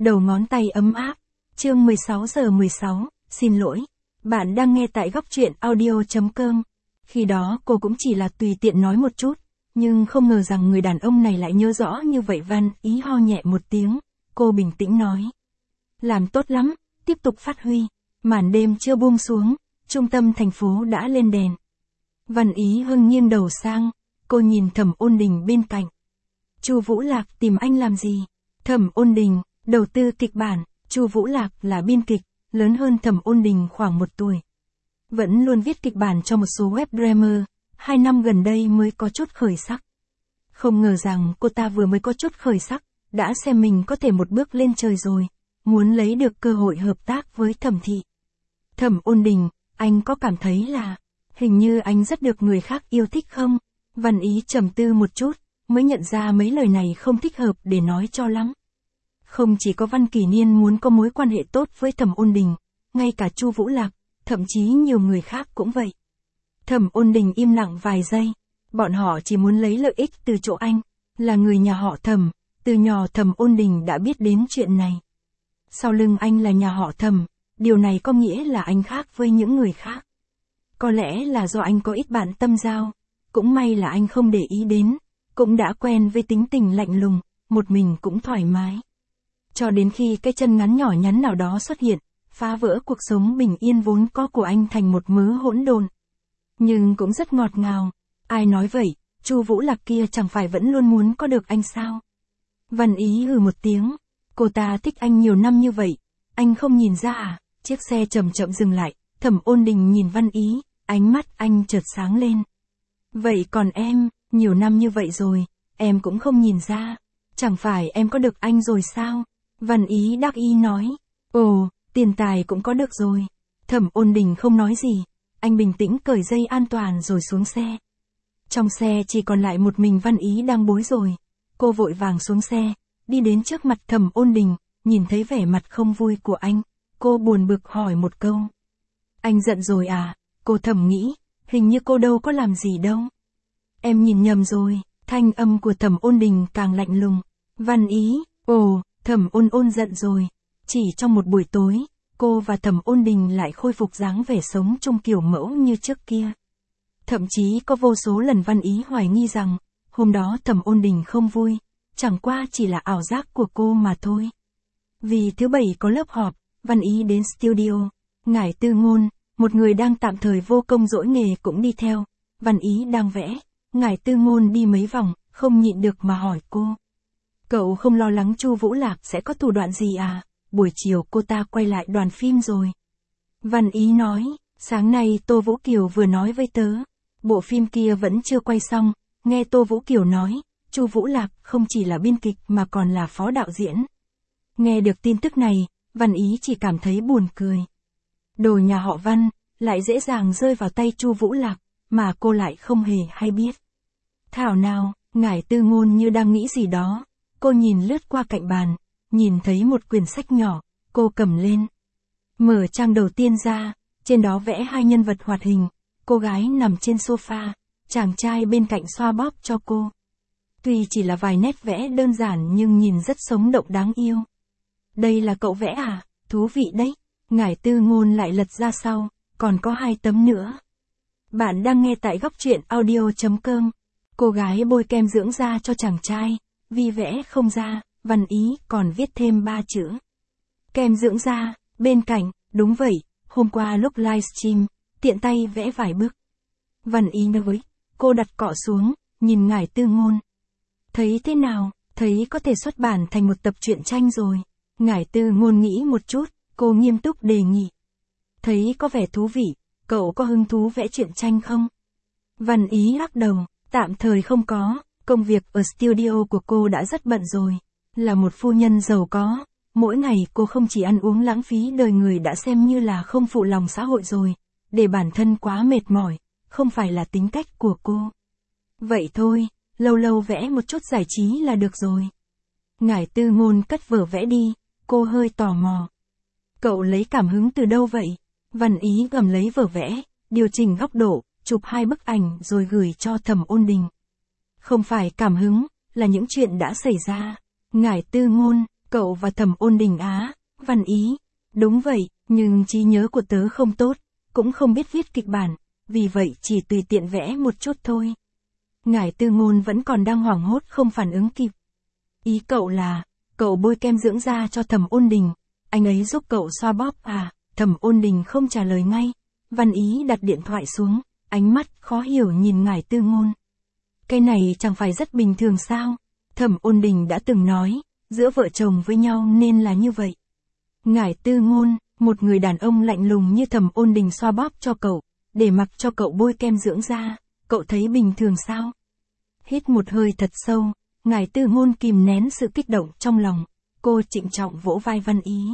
đầu ngón tay ấm áp. Chương 16 giờ 16, xin lỗi. Bạn đang nghe tại góc truyện audio.com. Khi đó cô cũng chỉ là tùy tiện nói một chút, nhưng không ngờ rằng người đàn ông này lại nhớ rõ như vậy. Văn Ý ho nhẹ một tiếng, cô bình tĩnh nói. Làm tốt lắm, tiếp tục phát huy. Màn đêm chưa buông xuống, trung tâm thành phố đã lên đèn. Văn Ý Hưng nghiêng đầu sang, cô nhìn Thẩm Ôn Đình bên cạnh. Chu Vũ Lạc tìm anh làm gì? Thẩm Ôn Đình, đầu tư kịch bản. Chu Vũ Lạc là biên kịch, lớn hơn Thẩm Ôn Đình khoảng 1 tuổi. Vẫn luôn viết kịch bản cho một số web drama, 2 năm gần đây mới có chút khởi sắc. Không ngờ rằng cô ta vừa mới có chút khởi sắc, đã xem mình có thể một bước lên trời rồi, muốn lấy được cơ hội hợp tác với Thẩm thị. Thẩm Ôn Đình, anh có cảm thấy là, hình như anh rất được người khác yêu thích không? Văn Ý trầm tư một chút, mới nhận ra mấy lời này không thích hợp để nói cho lắm. Không chỉ có Văn Kỳ Niên muốn có mối quan hệ tốt với Thẩm Ôn Đình, ngay cả Chu Vũ Lạc, thậm chí nhiều người khác cũng vậy. Thẩm Ôn Đình im lặng vài giây, bọn họ chỉ muốn lấy lợi ích từ chỗ anh, là người nhà họ Thẩm, từ nhỏ Thẩm Ôn Đình đã biết đến chuyện này. Sau lưng anh là nhà họ Thẩm, điều này có nghĩa là anh khác với những người khác. Có lẽ là do anh có ít bạn tâm giao, cũng may là anh không để ý đến, cũng đã quen với tính tình lạnh lùng, một mình cũng thoải mái. Cho đến khi cái chân ngắn nhỏ nhắn nào đó xuất hiện, phá vỡ cuộc sống bình yên vốn có của anh thành một mớ hỗn độn. Nhưng cũng rất ngọt ngào. Ai nói vậy, Chu Vũ Lạc kia chẳng phải vẫn luôn muốn có được anh sao? Văn Ý hừ một tiếng, cô ta thích anh nhiều năm như vậy, anh không nhìn ra à? Chiếc xe chậm chậm dừng lại, Thẩm Ôn Đình nhìn Văn Ý, ánh mắt anh chợt sáng lên. Vậy còn em, nhiều năm như vậy rồi, em cũng không nhìn ra, chẳng phải em có được anh rồi sao? Văn Ý đắc ý nói, ồ, tiền tài cũng có được rồi. Thẩm Ôn Đình không nói gì, anh bình tĩnh cởi dây an toàn rồi xuống xe. Trong xe chỉ còn lại một mình Văn Ý đang bối rối. Cô vội vàng xuống xe, đi đến trước mặt Thẩm Ôn Đình, nhìn thấy vẻ mặt không vui của anh, cô buồn bực hỏi một câu. Anh giận rồi à? Cô thầm nghĩ, hình như cô đâu có làm gì đâu. Em nhìn nhầm rồi, thanh âm của Thẩm Ôn Đình càng lạnh lùng. Văn Ý, ồ, Thẩm Ôn giận rồi. Chỉ trong một buổi tối, cô và Thẩm Ôn Đình lại khôi phục dáng vẻ sống chung kiểu mẫu như trước kia. Thậm chí có vô số lần Văn Ý hoài nghi rằng, hôm đó Thẩm Ôn Đình không vui, chẳng qua chỉ là ảo giác của cô mà thôi. Vì thứ Bảy có lớp họp, Văn Ý đến studio, Ngải Tư Ngôn, một người đang tạm thời vô công dỗi nghề cũng đi theo. Văn Ý đang vẽ, Ngải Tư Ngôn đi mấy vòng, không nhịn được mà hỏi cô. Cậu không lo lắng Chu Vũ Lạc sẽ có thủ đoạn gì à? Buổi chiều cô ta quay lại đoàn phim rồi. Văn Ý nói, sáng nay Tô Vũ Kiều vừa nói với tớ, bộ phim kia vẫn chưa quay xong, nghe Tô Vũ Kiều nói, Chu Vũ Lạc không chỉ là biên kịch mà còn là phó đạo diễn. Nghe được tin tức này, Văn Ý chỉ cảm thấy buồn cười. Đồ nhà họ Văn, lại dễ dàng rơi vào tay Chu Vũ Lạc, mà cô lại không hề hay biết. Thảo nào, Ngải Tư Ngôn như đang nghĩ gì đó, cô nhìn lướt qua cạnh bàn, nhìn thấy một quyển sách nhỏ, cô cầm lên. Mở trang đầu tiên ra, trên đó vẽ 2 nhân vật hoạt hình, cô gái nằm trên sofa, chàng trai bên cạnh xoa bóp cho cô. Tuy chỉ là vài nét vẽ đơn giản nhưng nhìn rất sống động đáng yêu. Đây là cậu vẽ à? Thú vị đấy. Ngải Tư Ngôn lại lật ra sau, còn có 2 tấm nữa. Bạn đang nghe tại góc truyện audio.com. Cô gái bôi kem dưỡng da cho chàng trai, vì vẽ không ra, Văn Ý còn viết thêm 3 chữ. Kem dưỡng da, bên cạnh, đúng vậy, hôm qua lúc livestream, tiện tay vẽ vài bức. Văn Ý nói, cô đặt cọ xuống, nhìn Ngải Tư Ngôn. Thấy thế nào, thấy có thể xuất bản thành một tập truyện tranh rồi. Ngải Tư Ngôn nghĩ một chút, cô nghiêm túc đề nghị. Thấy có vẻ thú vị, cậu có hứng thú vẽ truyện tranh không? Văn Ý lắc đầu, tạm thời không có, công việc ở studio của cô đã rất bận rồi. Là một phu nhân giàu có, mỗi ngày cô không chỉ ăn uống lãng phí đời người đã xem như là không phụ lòng xã hội rồi, để bản thân quá mệt mỏi, không phải là tính cách của cô. Vậy thôi, lâu lâu vẽ một chút giải trí là được rồi. Ngải Tư Ngôn cất vở vẽ đi, cô hơi tò mò. Cậu lấy cảm hứng từ đâu vậy? Văn Ý cầm lấy vở vẽ, điều chỉnh góc độ, chụp 2 bức ảnh rồi gửi cho Thẩm Ôn Đình. Không phải cảm hứng, là những chuyện đã xảy ra. Ngải Tư Ngôn, Cậu và Thẩm Ôn Đình á, Văn Ý. Đúng vậy, nhưng trí nhớ của tớ không tốt, cũng không biết viết kịch bản, vì vậy chỉ tùy tiện vẽ một chút thôi. Ngải Tư Ngôn vẫn còn đang hoảng hốt không phản ứng kịp. Ý cậu là, cậu bôi kem dưỡng da cho Thẩm Ôn Đình, anh ấy giúp cậu xoa bóp à? Thẩm Ôn Đình không trả lời ngay. Văn Ý đặt điện thoại xuống, ánh mắt khó hiểu nhìn Ngải Tư Ngôn. Cái này chẳng phải rất bình thường sao? Thẩm Ôn Đình đã từng nói, giữa vợ chồng với nhau nên là như vậy. Ngải Tư Ngôn, một người đàn ông lạnh lùng như Thẩm Ôn Đình xoa bóp cho cậu, để mặc cho cậu bôi kem dưỡng da, cậu thấy bình thường sao? Hít một hơi thật sâu, Ngải Tư Ngôn kìm nén sự kích động trong lòng, cô trịnh trọng vỗ vai Văn Ý.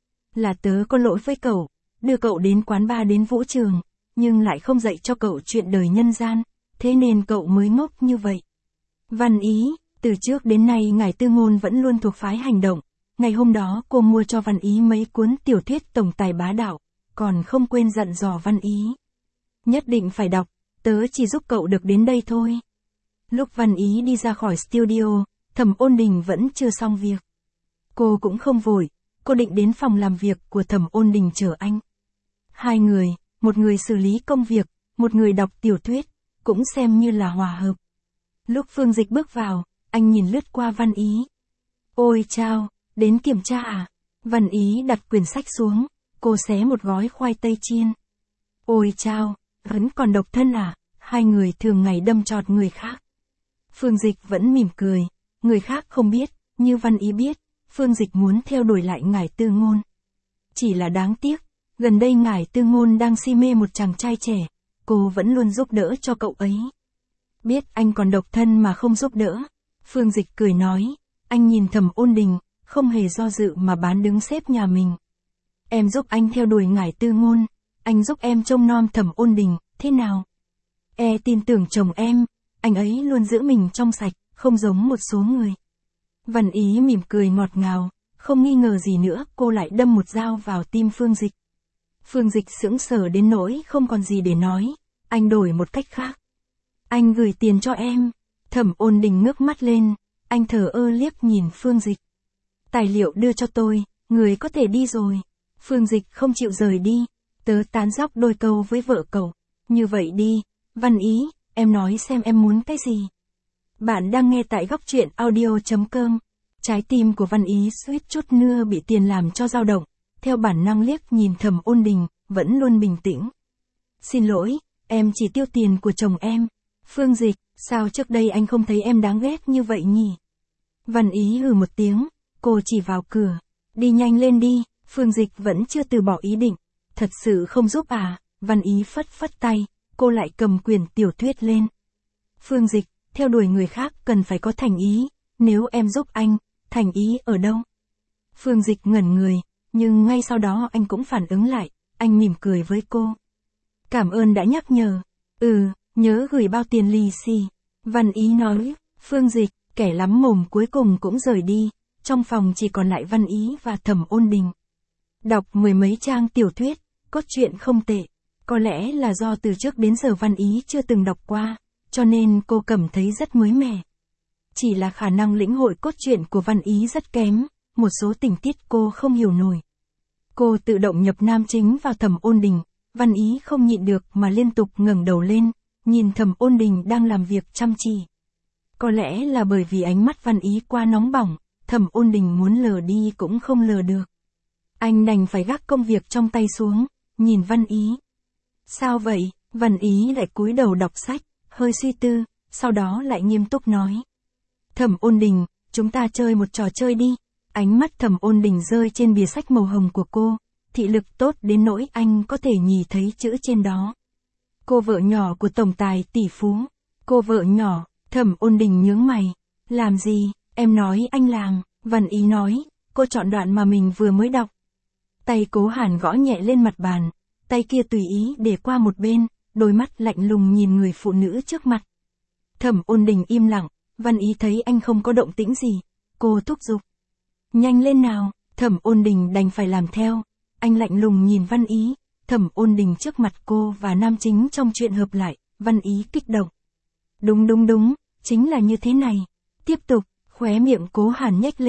Là tớ có lỗi với cậu, đưa cậu đến quán bar đến vũ trường, nhưng lại không dạy cho cậu chuyện đời nhân gian, thế nên cậu mới ngốc như vậy. Văn Ý, từ trước đến nay Ngải Tư Ngôn vẫn luôn thuộc phái hành động, ngày hôm đó cô mua cho Văn Ý mấy cuốn tiểu thuyết tổng tài bá đạo, còn không quên dặn dò Văn Ý. Nhất định phải đọc, tớ chỉ giúp cậu được đến đây thôi. Lúc Văn Ý đi ra khỏi studio, Thẩm Ôn Đình vẫn chưa xong việc. Cô cũng không vội, cô định đến phòng làm việc của Thẩm Ôn Đình chờ anh. Hai người, một người xử lý công việc, một người đọc tiểu thuyết, cũng xem như là hòa hợp. Lúc Phương Dịch bước vào, anh nhìn lướt qua Văn Ý. Ôi chao, đến kiểm tra à? Văn Ý đặt quyển sách xuống, cô xé một gói khoai tây chiên. Ôi chao, vẫn còn độc thân à? Hai người thường ngày đâm chọt người khác. Phương Dịch vẫn mỉm cười, người khác không biết, như Văn Ý biết, Phương Dịch muốn theo đuổi lại Ngải Tư Ngôn. Chỉ là đáng tiếc, gần đây Ngải Tư Ngôn đang si mê một chàng trai trẻ, cô vẫn luôn giúp đỡ cho cậu ấy. Biết anh còn độc thân mà không giúp đỡ. Phương Dịch cười nói, anh nhìn Thẩm Ôn Đình, không hề do dự mà bán đứng sếp nhà mình. Em giúp anh theo đuổi Ngải Tư Ngôn, anh giúp em trông nom Thẩm Ôn Đình, thế nào? Tin tưởng chồng em, anh ấy luôn giữ mình trong sạch, không giống một số người. Văn Ý mỉm cười ngọt ngào, không nghi ngờ gì nữa, cô lại đâm một dao vào tim Phương Dịch. Phương Dịch sững sờ đến nỗi không còn gì để nói, anh đổi một cách khác. Anh gửi tiền cho em. Thẩm Ôn Đình ngước mắt lên, anh thờ ơ liếc nhìn Phương Dịch. Tài liệu đưa cho tôi, người có thể đi rồi. Phương Dịch không chịu rời đi, tớ tán dóc đôi câu với vợ cậu. Như vậy đi, Văn Ý, em nói xem em muốn cái gì. Bạn đang nghe tại góc truyện audio.com. Trái tim của Văn Ý suýt chút nữa bị tiền làm cho dao động, theo bản năng liếc nhìn Thẩm Ôn Đình, vẫn luôn bình tĩnh. Xin lỗi, em chỉ tiêu tiền của chồng em. Phương Dịch, sao trước đây anh không thấy em đáng ghét như vậy nhỉ? Văn Ý hừ một tiếng, cô chỉ vào cửa. Đi nhanh lên đi, Phương Dịch vẫn chưa từ bỏ ý định. Thật sự không giúp à? Văn Ý phất phất tay, cô lại cầm quyển tiểu thuyết lên. Phương Dịch, theo đuổi người khác cần phải có thành ý, nếu em giúp anh, thành ý ở đâu? Phương Dịch ngẩn người, nhưng ngay sau đó anh cũng phản ứng lại, anh mỉm cười với cô. Cảm ơn đã nhắc nhở. Nhớ gửi bao tiền lì xì. Văn Ý nói. Phương Dịch, kẻ lắm mồm cuối cùng cũng rời đi, trong phòng chỉ còn lại Văn Ý và Thẩm Ôn Đình. Đọc mười mấy trang tiểu thuyết, cốt truyện không tệ. Có lẽ là do từ trước đến giờ Văn Ý chưa từng đọc qua, cho nên cô cảm thấy rất mới mẻ. Chỉ là khả năng lĩnh hội cốt truyện của Văn Ý rất kém, một số tình tiết cô không hiểu nổi. Cô tự động nhập nam chính vào Thẩm Ôn Đình, Văn Ý không nhịn được mà liên tục ngẩng đầu lên, nhìn Thẩm Ôn Đình đang làm việc chăm chỉ. Có lẽ là bởi vì ánh mắt Văn Ý quá nóng bỏng, Thẩm Ôn Đình muốn lờ đi cũng không lờ được. Anh đành phải gác công việc trong tay xuống, nhìn Văn Ý. Sao vậy? Văn Ý lại cúi đầu đọc sách, hơi suy tư, sau đó lại nghiêm túc nói. Thẩm Ôn Đình, chúng ta chơi một trò chơi đi. Ánh mắt Thẩm Ôn Đình rơi trên bìa sách màu hồng của cô, thị lực tốt đến nỗi anh có thể nhìn thấy chữ trên đó. Cô vợ nhỏ của tổng tài tỷ phú. Cô vợ nhỏ, Thẩm Ôn Đình nhướng mày. Làm gì? Em nói anh làm. Văn Ý nói, cô chọn đoạn mà mình vừa mới đọc. Tay Cố Hàn gõ nhẹ lên mặt bàn, tay kia tùy ý để qua một bên, đôi mắt lạnh lùng nhìn người phụ nữ trước mặt. Thẩm Ôn Đình im lặng, Văn Ý thấy anh không có động tĩnh gì, cô thúc giục. Nhanh lên nào, Thẩm Ôn Đình đành phải làm theo, anh lạnh lùng nhìn Văn Ý, Thẩm Ôn Đình trước mặt cô và nam chính trong chuyện hợp lại, Văn Ý kích động. Đúng, chính là như thế này. Tiếp tục, khóe miệng Cố Hàn nhếch lên,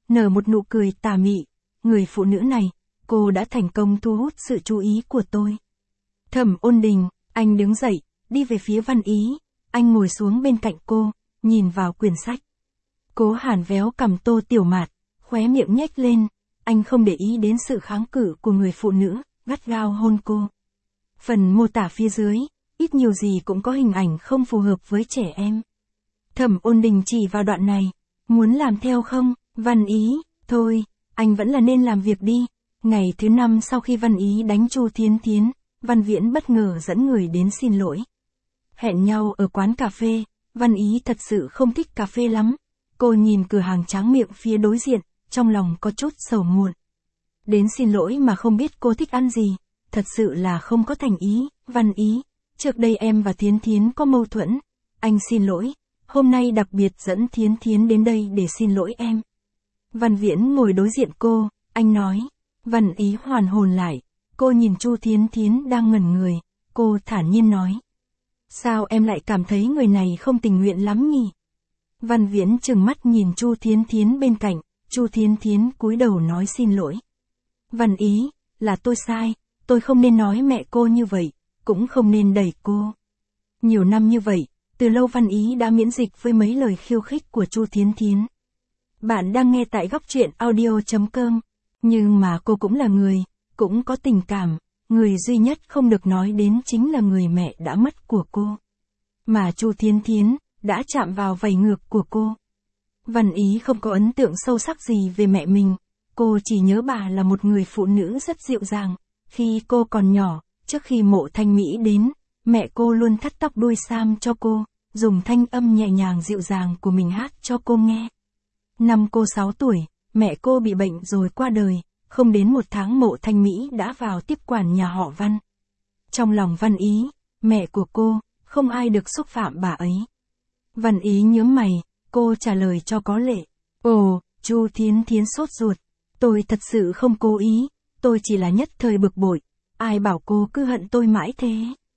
nở một nụ cười tà mị. Người phụ nữ này, cô đã thành công thu hút sự chú ý của tôi. Thẩm Ôn Đình, anh đứng dậy, đi về phía Văn Ý. Anh ngồi xuống bên cạnh cô, nhìn vào quyển sách. Cố Hàn véo cằm Tô Tiểu Mạt, khóe miệng nhếch lên. Anh không để ý đến sự kháng cự của người phụ nữ, gắt gao hôn cô. Phần mô tả phía dưới, ít nhiều gì cũng có hình ảnh không phù hợp với trẻ em. Thẩm Ôn Đình chỉ vào đoạn này. Muốn làm theo không, Văn Ý? Thôi, anh vẫn là nên làm việc đi. Ngày thứ 5 sau khi Văn Ý đánh Chu Thiến Thiến, Văn Viễn bất ngờ dẫn người đến xin lỗi. Hẹn nhau ở quán cà phê, Văn Ý thật sự không thích cà phê lắm. Cô nhìn cửa hàng tráng miệng phía đối diện, trong lòng có chút sầu muộn. Đến xin lỗi mà không biết cô thích ăn gì, thật sự là không có thành ý. Văn Ý, trước đây em và Thiến Thiến có mâu thuẫn. Anh xin lỗi, hôm nay đặc biệt dẫn Thiến Thiến đến đây để xin lỗi em. Văn Viễn ngồi đối diện cô, anh nói. Văn Ý hoàn hồn lại, cô nhìn Chu Thiến Thiến đang ngẩn người, cô thản nhiên nói. Sao em lại cảm thấy người này không tình nguyện lắm nhỉ? Văn Viễn trừng mắt nhìn Chu Thiến Thiến bên cạnh, Chu Thiến Thiến cúi đầu nói xin lỗi. Văn Ý, là tôi sai, tôi không nên nói mẹ cô như vậy, cũng không nên đẩy cô. Nhiều năm như vậy, từ lâu Văn Ý đã miễn dịch với mấy lời khiêu khích của Chu Thiến Thiến. Bạn đang nghe tại góc truyện audio.com. Nhưng mà cô cũng là người, cũng có tình cảm, người duy nhất không được nói đến chính là người mẹ đã mất của cô. Mà Chu Thiến Thiến, đã chạm vào vảy ngược của cô. Văn Ý không có ấn tượng sâu sắc gì về mẹ mình, cô chỉ nhớ bà là một người phụ nữ rất dịu dàng. Khi cô còn nhỏ, trước khi Mộ Thanh Mỹ đến, mẹ cô luôn thắt tóc đuôi sam cho cô, dùng thanh âm nhẹ nhàng dịu dàng của mình hát cho cô nghe. Năm cô 6 tuổi, mẹ cô bị bệnh rồi qua đời, không đến 1 tháng Mộ Thanh Mỹ đã vào tiếp quản nhà họ Văn. Trong lòng Văn Ý, mẹ của cô, không ai được xúc phạm bà ấy. Văn Ý nhướng mày, cô trả lời cho có lệ. Ồ, Chu Thiến Thiến sốt ruột. Tôi thật sự không cố ý, tôi chỉ là nhất thời bực bội. Ai bảo cô cứ hận tôi mãi thế?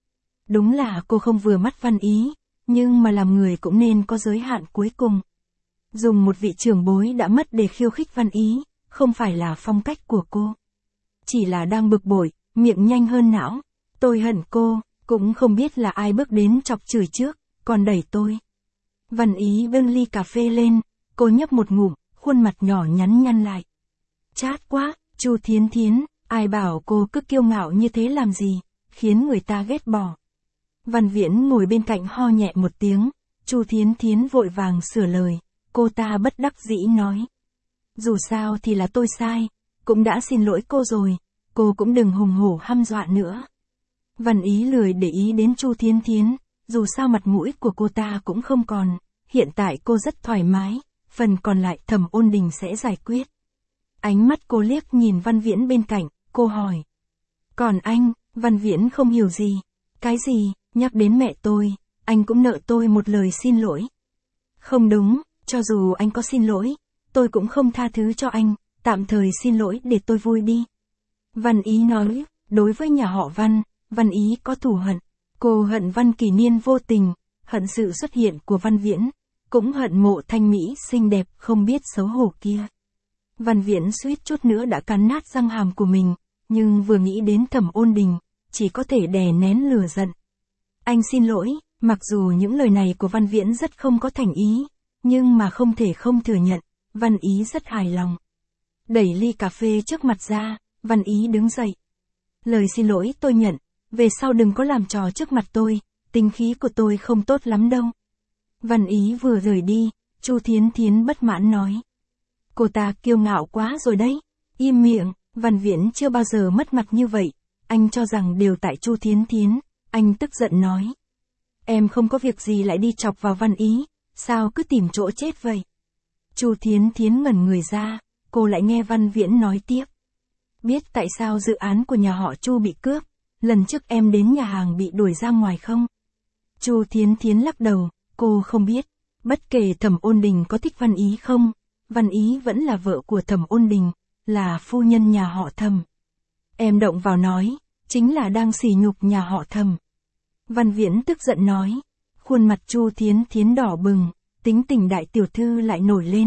Đúng là cô không vừa mắt Văn Ý, nhưng mà làm người cũng nên có giới hạn cuối cùng. Dùng một vị trưởng bối đã mất để khiêu khích Văn Ý, không phải là phong cách của cô. Chỉ là đang bực bội, miệng nhanh hơn não. Tôi hận cô, cũng không biết là ai bước đến chọc chửi trước, còn đẩy tôi. Văn Ý bưng ly cà phê lên, cô nhấp một ngụm, khuôn mặt nhỏ nhắn nhăn lại. Chát quá, Chu Thiến Thiến, ai bảo cô cứ kiêu ngạo như thế làm gì, khiến người ta ghét bỏ. Văn Viễn ngồi bên cạnh ho nhẹ một tiếng, Chu Thiến Thiến vội vàng sửa lời, cô ta bất đắc dĩ nói. Dù sao thì là tôi sai, cũng đã xin lỗi cô rồi, cô cũng đừng hùng hổ hăm dọa nữa. Văn Ý lười để ý đến Chu Thiến Thiến, dù sao mặt mũi của cô ta cũng không còn, hiện tại cô rất thoải mái, phần còn lại Thẩm Ôn Đình sẽ giải quyết. Ánh mắt cô liếc nhìn Văn Viễn bên cạnh, cô hỏi. Còn anh, Văn Viễn không hiểu gì. Cái gì, nhắc đến mẹ tôi, anh cũng nợ tôi một lời xin lỗi. Không đúng, cho dù anh có xin lỗi, tôi cũng không tha thứ cho anh, tạm thời xin lỗi để tôi vui đi. Văn Ý nói, đối với nhà họ Văn, Văn Ý có thù hận. Cô hận Văn Kỳ Niên vô tình, hận sự xuất hiện của Văn Viễn, cũng hận Mộ Thanh Mỹ xinh đẹp không biết xấu hổ kia. Văn Viễn suýt chút nữa đã cắn nát răng hàm của mình, nhưng vừa nghĩ đến Thẩm Ôn Đình, chỉ có thể đè nén lửa giận. Anh xin lỗi, mặc dù những lời này của Văn Viễn rất không có thành ý, nhưng mà không thể không thừa nhận, Văn Ý rất hài lòng. Đẩy ly cà phê trước mặt ra, Văn Ý đứng dậy. Lời xin lỗi tôi nhận, về sau đừng có làm trò trước mặt tôi, tính khí của tôi không tốt lắm đâu. Văn Ý vừa rời đi, Chu Thiến Thiến bất mãn nói. Cô ta kiêu ngạo quá rồi đấy. Im miệng, Văn Viễn chưa bao giờ mất mặt như vậy, anh cho rằng đều tại Chu Thiến Thiến, anh tức giận nói. Em không có việc gì lại đi chọc vào Văn Ý, sao cứ tìm chỗ chết vậy? Chu Thiến Thiến ngẩn người ra, cô lại nghe Văn Viễn nói tiếp. Biết tại sao dự án của nhà họ Chu bị cướp, lần trước em đến nhà hàng bị đuổi ra ngoài không? Chu Thiến Thiến lắc đầu, cô không biết, bất kể Thẩm Ôn Đình có thích Văn Ý không, Văn Ý vẫn là vợ của Thẩm Ôn Đình, là phu nhân nhà họ Thẩm. Em động vào nói, chính là đang sỉ nhục nhà họ Thẩm. Văn Viễn tức giận nói, khuôn mặt Chu Thiến Thiến đỏ bừng, tính tình đại tiểu thư lại nổi lên,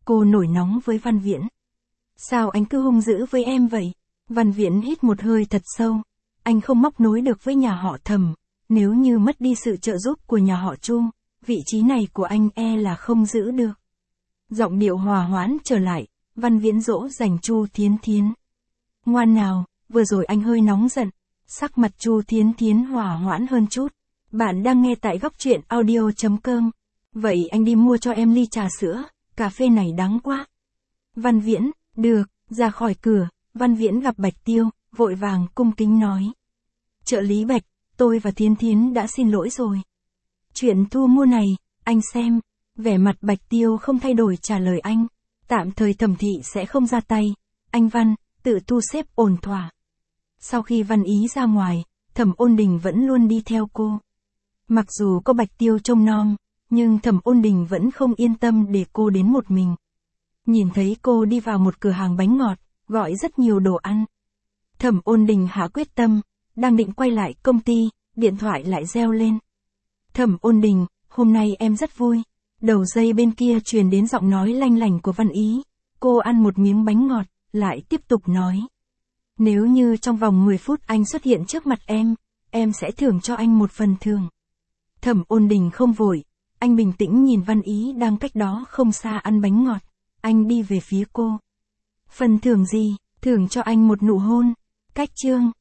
Cô nổi nóng với Văn Viễn. Sao anh cứ hung dữ với em vậy? Văn Viễn hít một hơi thật sâu. Anh không móc nối được với nhà họ Thẩm. Nếu như mất đi sự trợ giúp của nhà họ Chu, vị trí này của anh là không giữ được. Giọng điệu hòa hoãn trở lại, Văn Viễn dỗ dành Chu Thiến Thiến. Ngoan nào, vừa rồi anh hơi nóng giận. Sắc mặt Chu Thiến Thiến hòa hoãn hơn chút. Bạn đang nghe tại góc truyện audio.com. Vậy anh đi mua cho em ly trà sữa, cà phê này đắng quá. Văn Viễn, được, ra khỏi cửa, Văn Viễn gặp Bạch Tiêu, vội vàng cung kính nói. Trợ lý Bạch, tôi và Thiến Thiến đã xin lỗi rồi. Chuyện thu mua này, anh xem. Vẻ mặt Bạch Tiêu không thay đổi trả lời anh. Tạm thời Thẩm thị sẽ không ra tay. Anh Văn, tự thu xếp ổn thỏa. Sau khi Văn Ý ra ngoài, Thẩm Ôn Đình vẫn luôn đi theo cô. Mặc dù có Bạch Tiêu trông nom, nhưng Thẩm Ôn Đình vẫn không yên tâm để cô đến một mình. Nhìn thấy cô đi vào một cửa hàng bánh ngọt, gọi rất nhiều đồ ăn. Thẩm Ôn Đình hạ quyết tâm, đang định quay lại công ty, điện thoại lại reo lên. Thẩm Ôn Đình, hôm nay em rất vui. Đầu dây bên kia truyền đến giọng nói lanh lảnh của Văn Ý. Cô ăn một miếng bánh ngọt, lại tiếp tục nói. Nếu như trong vòng 10 phút anh xuất hiện trước mặt em sẽ thưởng cho anh một phần thưởng. Thẩm Ôn Đình không vội, anh bình tĩnh nhìn Văn Ý đang cách đó không xa ăn bánh ngọt. Anh đi về phía cô. Phần thưởng gì? Thưởng cho anh một nụ hôn. Cách chương.